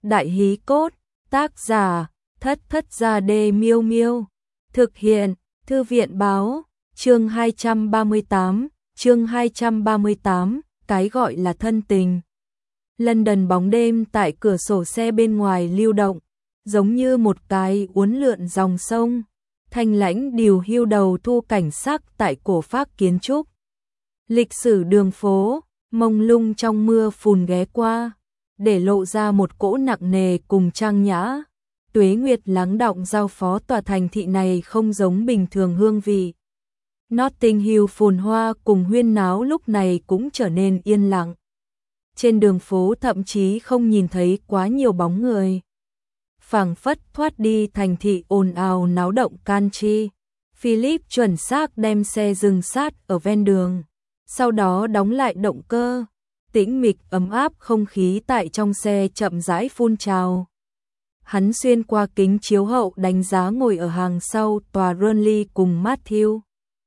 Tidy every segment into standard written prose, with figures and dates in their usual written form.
Đại hí cốt, tác giả, Thất Thất Gia Đê Miêu Miêu. Thực hiện, Thư viện báo, chương 238, cái gọi là thân tình. London bóng đêm tại cửa sổ xe bên ngoài lưu động, giống như một cái uốn lượn dòng sông. Thanh lãnh điều hưu đầu thu cảnh sắc tại cổ phác kiến trúc. Lịch sử đường phố, mông lung trong mưa phùn ghé qua, để lộ ra một cỗ nặng nề cùng trang nhã. Tuế nguyệt lắng đọng giao phó tòa thành thị này không giống bình thường hương vị. Notting Hill phồn hoa cùng huyên náo lúc này cũng trở nên yên lặng. Trên đường phố thậm chí không nhìn thấy quá nhiều bóng người. Phảng phất thoát đi thành thị ồn ào náo động country. Philip chuẩn xác đem xe dừng sát ở ven đường, sau đó đóng lại động cơ. Tĩnh mịch ấm áp không khí tại trong xe chậm rãi phun trào. Hắn xuyên qua kính chiếu hậu đánh giá ngồi ở hàng sau tòa Burnley cùng Matthew.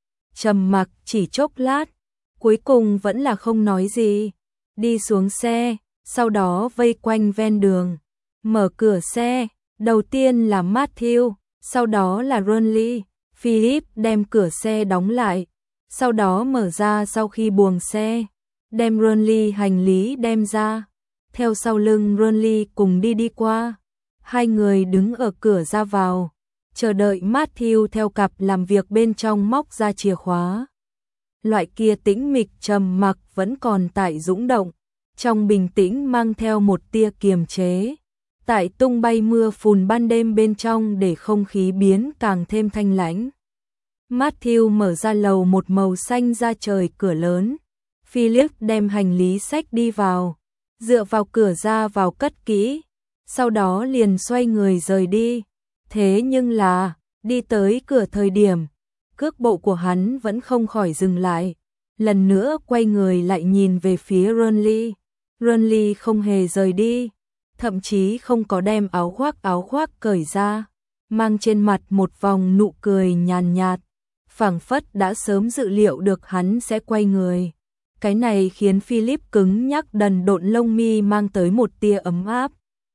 Trầm mặc chỉ chốc lát, cuối cùng vẫn là không nói gì. Đi xuống xe, sau đó vây quanh ven đường. Mở cửa xe, đầu tiên là Matthew, sau đó là Burnley. Philip đem cửa xe đóng lại, sau đó mở ra sau khi buồng xe. Đem Burnley hành lý đem ra, theo sau lưng Burnley cùng đi qua. Hai người đứng ở cửa ra vào, chờ đợi Matthew theo cặp làm việc bên trong móc ra chìa khóa. Loại kia tĩnh mịch trầm mặc vẫn còn tại dũng động, trong bình tĩnh mang theo một tia kiềm chế. Tại tung bay mưa phùn ban đêm bên trong để không khí biến càng thêm thanh lãnh. Matthew mở ra lầu một màu xanh da trời cửa lớn. Philip đem hành lý xách đi vào, dựa vào cửa ra vào cất kỹ, sau đó liền xoay người rời đi. Thế nhưng là, đi tới cửa thời điểm, cước bộ của hắn vẫn không khỏi dừng lại. Lần nữa quay người lại nhìn về phía Burnley. Burnley không hề rời đi, thậm chí không có đem áo khoác cởi ra, mang trên mặt một vòng nụ cười nhàn nhạt, phảng phất đã sớm dự liệu được hắn sẽ quay người. Cái này khiến Philip cứng nhắc đần độn lông mi mang tới một tia ấm áp.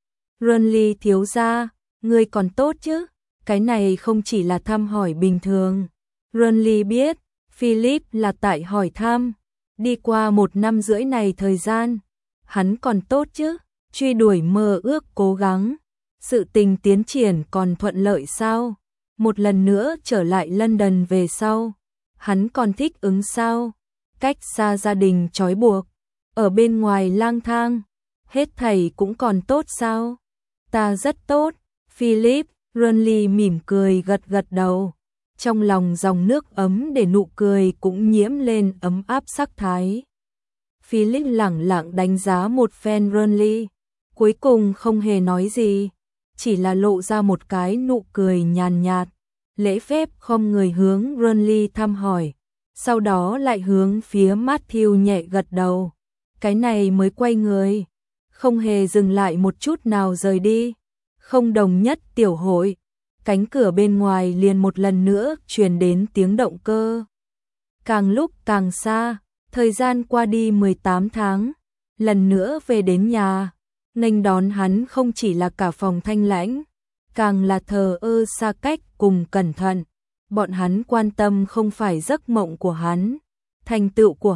Burnley thiếu gia, ngươi còn tốt chứ? Cái này không chỉ là thăm hỏi bình thường. Burnley biết, Philip là tại hỏi thăm. Đi qua 1 năm rưỡi này thời gian, hắn còn tốt chứ? Truy đuổi mơ ước cố gắng. Sự tình tiến triển còn thuận lợi sao? Một lần nữa trở lại London về sau, hắn còn thích ứng sao? Cách xa gia đình trói buộc, ở bên ngoài lang thang, hết thảy cũng còn tốt sao? Ta rất tốt, Philip. Burnley mỉm cười gật gật đầu, trong lòng dòng nước ấm để nụ cười cũng nhiễm lên ấm áp sắc thái. Philip lẳng lặng đánh giá một phen Burnley, cuối cùng không hề nói gì, chỉ là lộ ra một cái nụ cười nhàn nhạt, lễ phép không người hướng Burnley thăm hỏi. Sau đó lại hướng phía Matthew nhẹ gật đầu. Cái này mới quay người, không hề dừng lại một chút nào rời đi. Không đồng nhất tiểu hội, cánh cửa bên ngoài liền một lần nữa truyền đến tiếng động cơ. Càng lúc càng xa, thời gian qua đi 18 tháng, lần nữa về đến nhà, nghênh đón hắn không chỉ là cả phòng thanh lãnh, càng là thờ ơ xa cách cùng cẩn thận. Bọn hắn quan tâm không phải giấc mộng của hắn, thành tựu của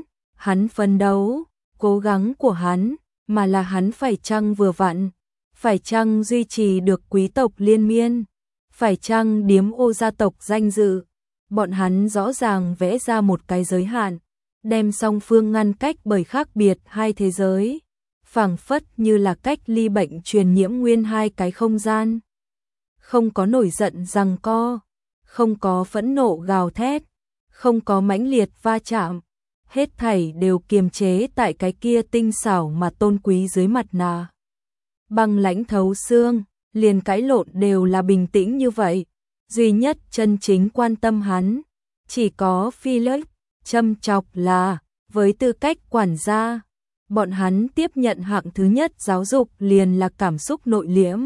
hắn phấn đấu, cố gắng của hắn, mà là hắn phải chăng vừa vặn, phải chăng duy trì được quý tộc liên miên, phải chăng điếm ô gia tộc danh dự. Bọn hắn rõ ràng vẽ ra một cái giới hạn, đem song phương ngăn cách bởi khác biệt hai thế giới, phảng phất như là cách ly bệnh truyền nhiễm nguyên hai cái không gian. Không có nổi giận giằng co, không có phẫn nộ gào thét, không có mãnh liệt va chạm, hết thảy đều kiềm chế tại cái kia tinh xảo mà tôn quý dưới mặt nạ. Băng lãnh thấu xương, liền cãi lộn đều là bình tĩnh như vậy. Duy nhất chân chính quan tâm hắn, chỉ có Philip. Châm chọc là, với tư cách quản gia, bọn hắn tiếp nhận hạng thứ nhất giáo dục liền là cảm xúc nội liễm.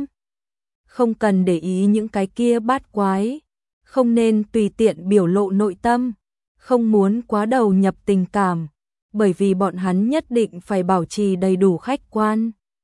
Không cần để ý những cái kia bát quái. Không nên tùy tiện biểu lộ nội tâm, không muốn quá đầu nhập tình cảm, bởi vì bọn hắn nhất định phải bảo trì đầy đủ khách quan.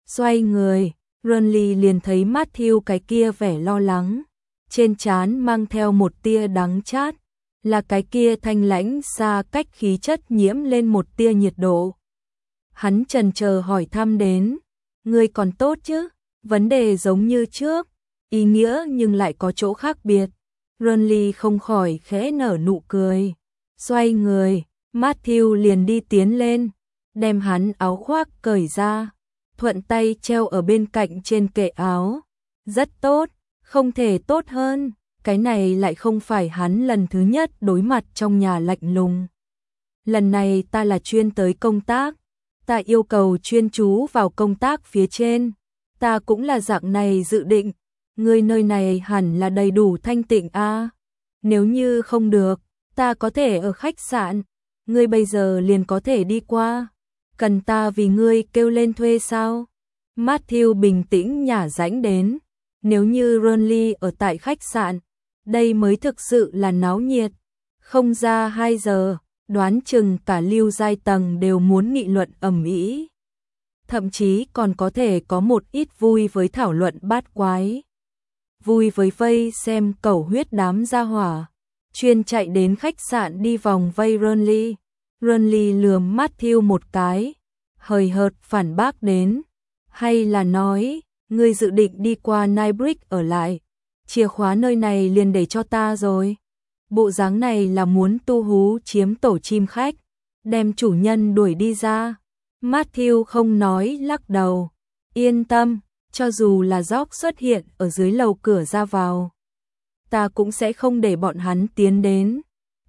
Xoay người, Ronly liền thấy Matthew cái kia vẻ lo lắng, trên trán mang theo một tia đắng chát, là cái kia thanh lãnh xa cách khí chất nhiễm lên một tia nhiệt độ. Hắn chần chờ hỏi thăm đến, ngươi còn tốt chứ? Vấn đề giống như trước, ý nghĩa nhưng lại có chỗ khác biệt. Ronly không khỏi khẽ nở nụ cười. Xoay người, Matthew liền đi tiến lên, đem hắn áo khoác cởi ra, thuận tay treo ở bên cạnh trên kệ áo. Rất tốt, không thể tốt hơn, cái này lại không phải hắn lần thứ nhất đối mặt trong nhà lạnh lùng. Lần này ta là chuyên tới công tác, ta yêu cầu chuyên chú vào công tác phía trên, ta cũng là dạng này dự định, ngươi nơi này hẳn là đầy đủ thanh tịnh a. Nếu như không được, ta có thể ở khách sạn, ngươi bây giờ liền có thể đi qua, cần ta vì ngươi kêu lên thuê sao? Matthew bình tĩnh nhả rãnh đến, nếu như Ronly ở tại khách sạn, đây mới thực sự là náo nhiệt, không ra 2 giờ, đoán chừng cả Lưu giai tầng đều muốn nghị luận ầm ĩ. Thậm chí còn có thể có một ít vui với thảo luận bát quái. Vui với vây xem cẩu huyết đám gia hỏa, chuyên chạy đến khách sạn đi vòng vây Ronly. Ronly lườm Matthew một cái, hời hợt phản bác đến, hay là nói, ngươi dự định đi qua Nightbridge ở lại, chìa khóa nơi này liền để cho ta rồi. Bộ dáng này là muốn tu hú chiếm tổ chim khách, đem chủ nhân đuổi đi ra. Matthew không nói, lắc đầu, yên tâm, cho dù là George xuất hiện ở dưới lầu cửa ra vào, ta cũng sẽ không để bọn hắn tiến đến.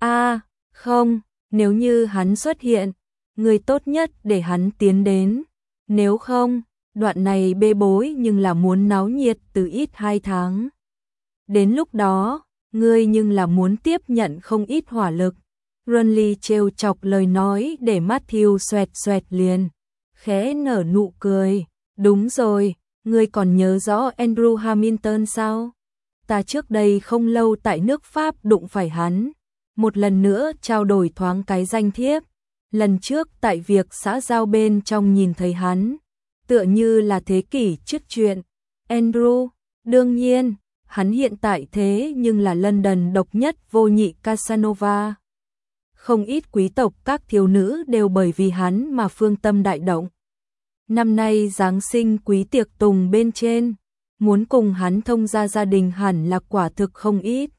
Không, nếu như hắn xuất hiện, người tốt nhất để hắn tiến đến, nếu không, đoạn này bê bối nhưng là muốn náo nhiệt từ ít 2 tháng. Đến lúc đó, ngươi nhưng là muốn tiếp nhận không ít hỏa lực. Ronly trêu chọc lời nói để Matthew xoẹt xoẹt liền, khẽ nở nụ cười. Đúng rồi, ngươi còn nhớ rõ Andrew Hamilton sao? Ta trước đây không lâu tại nước Pháp đụng phải hắn, một lần nữa trao đổi thoáng cái danh thiếp. Lần trước tại việc xã giao bên trong nhìn thấy hắn, tựa như là thế kỷ trước chuyện. Andrew, đương nhiên, hắn hiện tại thế nhưng là London độc nhất vô nhị Casanova. Không ít quý tộc các thiếu nữ đều bởi vì hắn mà phương tâm đại động. Năm nay Giáng sinh quý tiệc tùng bên trên, muốn cùng hắn thông gia gia đình hẳn là quả thực không ít.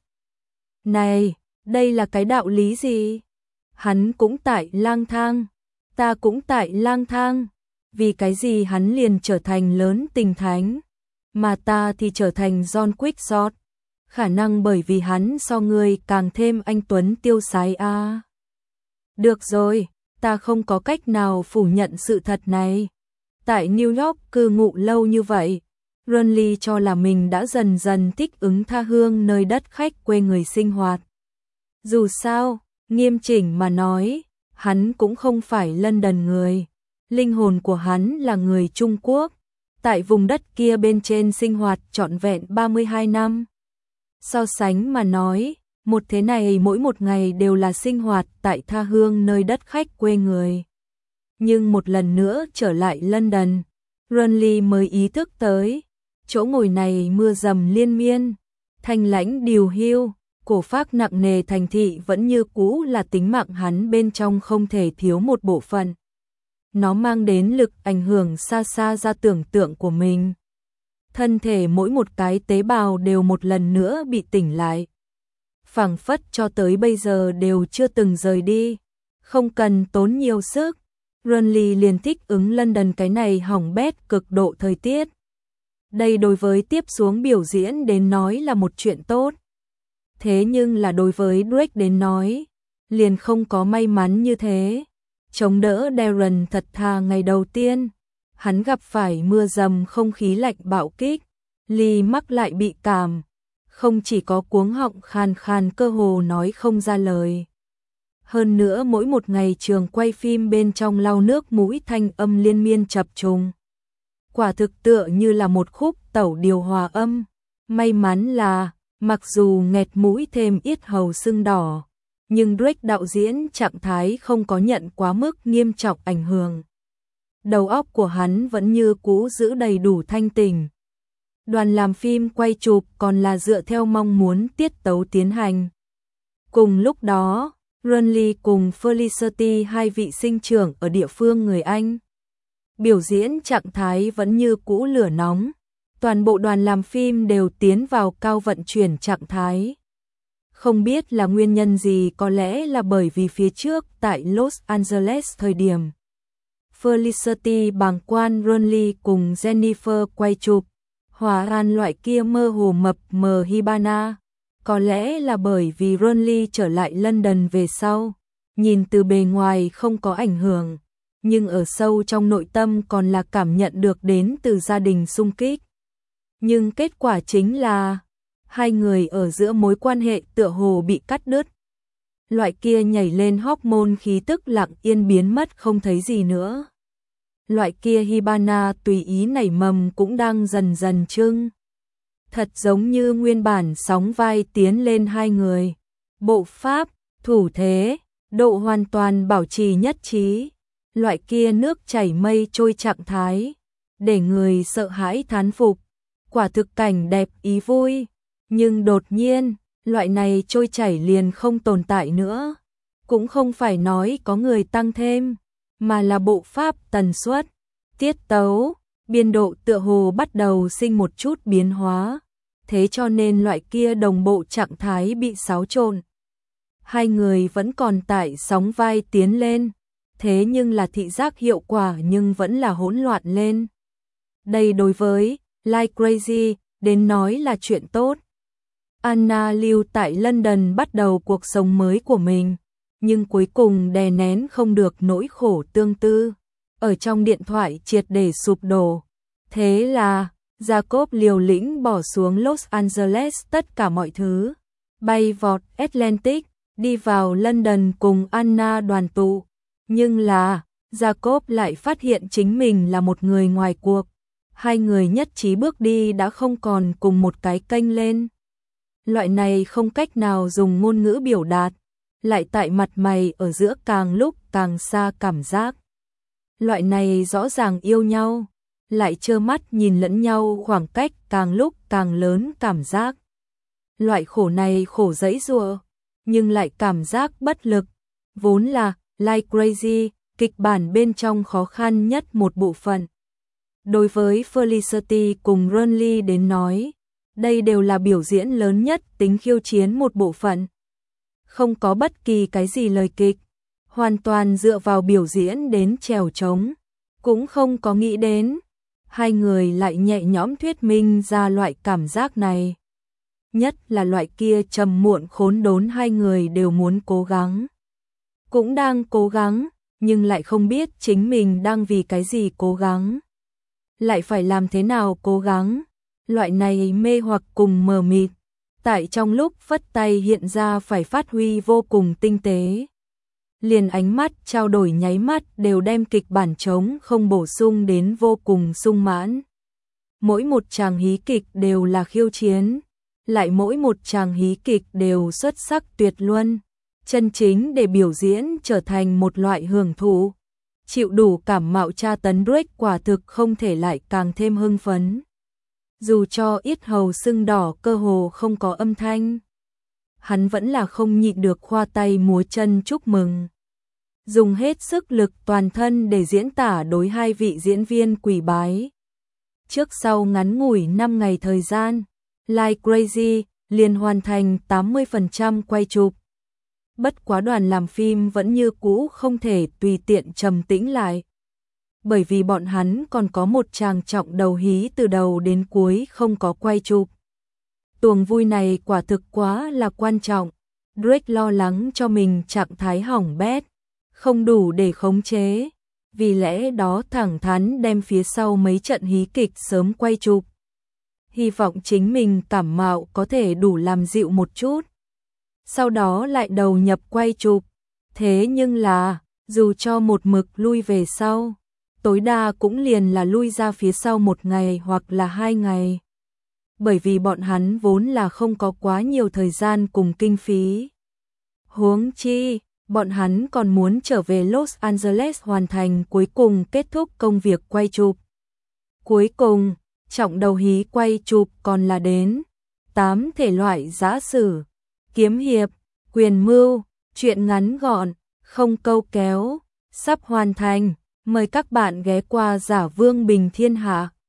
Này, đây là cái đạo lý gì? Hắn cũng tại lang thang, ta cũng tại lang thang, vì cái gì hắn liền trở thành lớn tình thánh, mà ta thì trở thành John Quickshot, khả năng bởi vì hắn so người càng thêm anh tuấn tiêu sái a. Được rồi, ta không có cách nào phủ nhận sự thật này. Tại New York cư ngụ lâu như vậy, Ronly cho là mình đã dần dần thích ứng tha hương nơi đất khách quê người sinh hoạt. Dù sao, nghiêm chỉnh mà nói, hắn cũng không phải London người, linh hồn của hắn là người Trung Quốc, tại vùng đất kia bên trên sinh hoạt trọn vẹn 32 năm. So sánh mà nói, một thế này mỗi một ngày đều là sinh hoạt tại tha hương nơi đất khách quê người. Nhưng một lần nữa trở lại London, Ronly mới ý thức tới, chỗ ngồi này mưa dầm liên miên, thanh lãnh điều hưu, cổ phác nặng nề thành thị vẫn như cũ là tính mạng hắn bên trong không thể thiếu một bộ phận. Nó mang đến lực ảnh hưởng xa xa ra tưởng tượng của mình. Thân thể mỗi một cái tế bào đều một lần nữa bị tỉnh lại. Phảng phất cho tới bây giờ đều chưa từng rời đi, không cần tốn nhiều sức. Ronly liền thích ứng London cái này hỏng bét cực độ thời tiết. Đây đối với tiếp xuống biểu diễn đến nói là một chuyện tốt. Thế nhưng là đối với Drake đến nói, liền không có may mắn như thế. Chống đỡ Darren thật thà ngày đầu tiên, hắn gặp phải mưa dầm không khí lạnh bạo kích, Lee mắc lại bị cảm, không chỉ có cuống họng khàn khàn cơ hồ nói không ra lời. Hơn nữa mỗi một ngày trường quay phim bên trong lau nước mũi thanh âm liên miên chập trùng. Quả thực tựa như là một khúc tẩu điều hòa âm. May mắn là, mặc dù nghẹt mũi thêm yết hầu sưng đỏ, nhưng Drake đạo diễn trạng thái không có nhận quá mức nghiêm trọng ảnh hưởng. đầu óc của hắn vẫn như cũ giữ đầy đủ thanh tỉnh. Đoàn làm phim quay chụp còn là dựa theo mong muốn tiết tấu tiến hành. Cùng lúc đó, Renly cùng Felicity, hai vị sinh trưởng ở địa phương người Anh, biểu diễn trạng thái vẫn như cũ lửa nóng. Toàn bộ đoàn làm phim đều tiến vào cao vận chuyển trạng thái. Không biết là nguyên nhân gì, có lẽ là bởi vì phía trước tại Los Angeles thời điểm Felicity bàng quan Renly cùng Jennifer quay chụp, hóa ran loại kia mơ hồ mập mờ Hibana. Có lẽ là bởi vì Renly trở lại London về sau, nhìn từ bề ngoài không có ảnh hưởng, nhưng ở sâu trong nội tâm còn là cảm nhận được đến từ gia đình xung kích. Nhưng kết quả chính là hai người ở giữa mối quan hệ tựa hồ bị cắt đứt. Loại kia nhảy lên hormone khí tức lặng yên biến mất không thấy gì nữa. Loại kia Hibana tùy ý nảy mầm cũng đang dần dần trưng. Thật giống như nguyên bản sóng vai tiến lên hai người. Bộ pháp, thủ thế, độ hoàn toàn bảo trì nhất trí. Loại kia nước chảy mây trôi trạng thái, để người sợ hãi thán phục. Quả thực cảnh đẹp ý vui. Nhưng đột nhiên, loại này trôi chảy liền không tồn tại nữa. Cũng không phải nói có người tăng thêm, mà là bộ pháp, tần suất, tiết tấu, biên độ tựa hồ bắt đầu sinh một chút biến hóa. Thế cho nên loại kia đồng bộ trạng thái bị xáo trộn. Hai người vẫn còn tại sóng vai tiến lên, thế nhưng là thị giác hiệu quả nhưng vẫn là hỗn loạn lên. Đây đối với Like Crazy đến nói là chuyện tốt. Anna lưu tại London bắt đầu cuộc sống mới của mình, nhưng cuối cùng đè nén không được nỗi khổ tương tư. Ở trong điện thoại triệt để sụp đổ. Thế là Jacob liều lĩnh bỏ xuống Los Angeles tất cả mọi thứ, bay vọt Atlantic, đi vào London cùng Anna đoàn tụ. Nhưng là, Jacob lại phát hiện chính mình là một người ngoài cuộc. Hai người nhất trí bước đi đã không còn cùng một cái kênh lên. Loại này không cách nào dùng ngôn ngữ biểu đạt, lại tại mặt mày ở giữa càng lúc càng xa cảm giác. Loại này rõ ràng yêu nhau, lại trơ mắt nhìn lẫn nhau khoảng cách càng lúc càng lớn cảm giác. Loại khổ này khổ giãy giụa, nhưng lại cảm giác bất lực, vốn là Like Crazy, kịch bản bên trong khó khăn nhất một bộ phận. Đối với Felicity cùng Renly đến nói, đây đều là biểu diễn lớn nhất tính khiêu chiến một bộ phận. Không có bất kỳ cái gì lời kịch, hoàn toàn dựa vào biểu diễn đến trèo trống, cũng không có nghĩ đến. Hai người lại nhẹ nhõm thuyết minh ra loại cảm giác này. Nhất là loại kia trầm muộn khốn đốn, hai người đều muốn cố gắng. Cũng đang cố gắng, nhưng lại không biết chính mình đang vì cái gì cố gắng. Lại phải làm thế nào cố gắng. Loại này mê hoặc cùng mờ mịt, tại trong lúc phất tay hiện ra phải phát huy vô cùng tinh tế. Liền ánh mắt trao đổi nháy mắt đều đem kịch bản trống không bổ sung đến vô cùng sung mãn. Mỗi một tràng hí kịch đều là khiêu chiến, lại mỗi một tràng hí kịch đều xuất sắc tuyệt luân, chân chính để biểu diễn trở thành một loại hưởng thụ. Chịu đủ cảm mạo tra tấn Drake quả thực không thể lại càng thêm hưng phấn. Dù cho yết hầu sưng đỏ cơ hồ không có âm thanh, hắn vẫn là không nhịn được khoa tay múa chân chúc mừng. Dùng hết sức lực toàn thân để diễn tả đối hai vị diễn viên quỳ bái. Trước sau ngắn ngủi 5 ngày thời gian, Like Crazy liền hoàn thành 80% quay chụp. Bất quá đoàn làm phim vẫn như cũ không thể tùy tiện trầm tĩnh lại. Bởi vì bọn hắn còn có một tràng trọng đầu hí từ đầu đến cuối không có quay chụp. Tuồng vui này quả thực quá là quan trọng. Drake lo lắng cho mình trạng thái hỏng bét, không đủ để khống chế. Vì lẽ đó thẳng thắn đem phía sau mấy trận hí kịch sớm quay chụp. Hy vọng chính mình cảm mạo có thể đủ làm dịu một chút. Sau đó lại đầu nhập quay chụp. Thế nhưng là, dù cho một mực lui về sau, tối đa cũng liền là lui ra phía sau 1 ngày hoặc là 2 ngày. Bởi vì bọn hắn vốn là không có quá nhiều thời gian cùng kinh phí. Huống chi, bọn hắn còn muốn trở về Los Angeles hoàn thành cuối cùng kết thúc công việc quay chụp. Cuối cùng, trọng đầu hí quay chụp còn là đến 8 thể loại giã sử, kiếm hiệp, quyền mưu, truyện ngắn gọn, không câu kéo, sắp hoàn thành. Mời các bạn ghé qua Giả Vương Bình Thiên Hạ.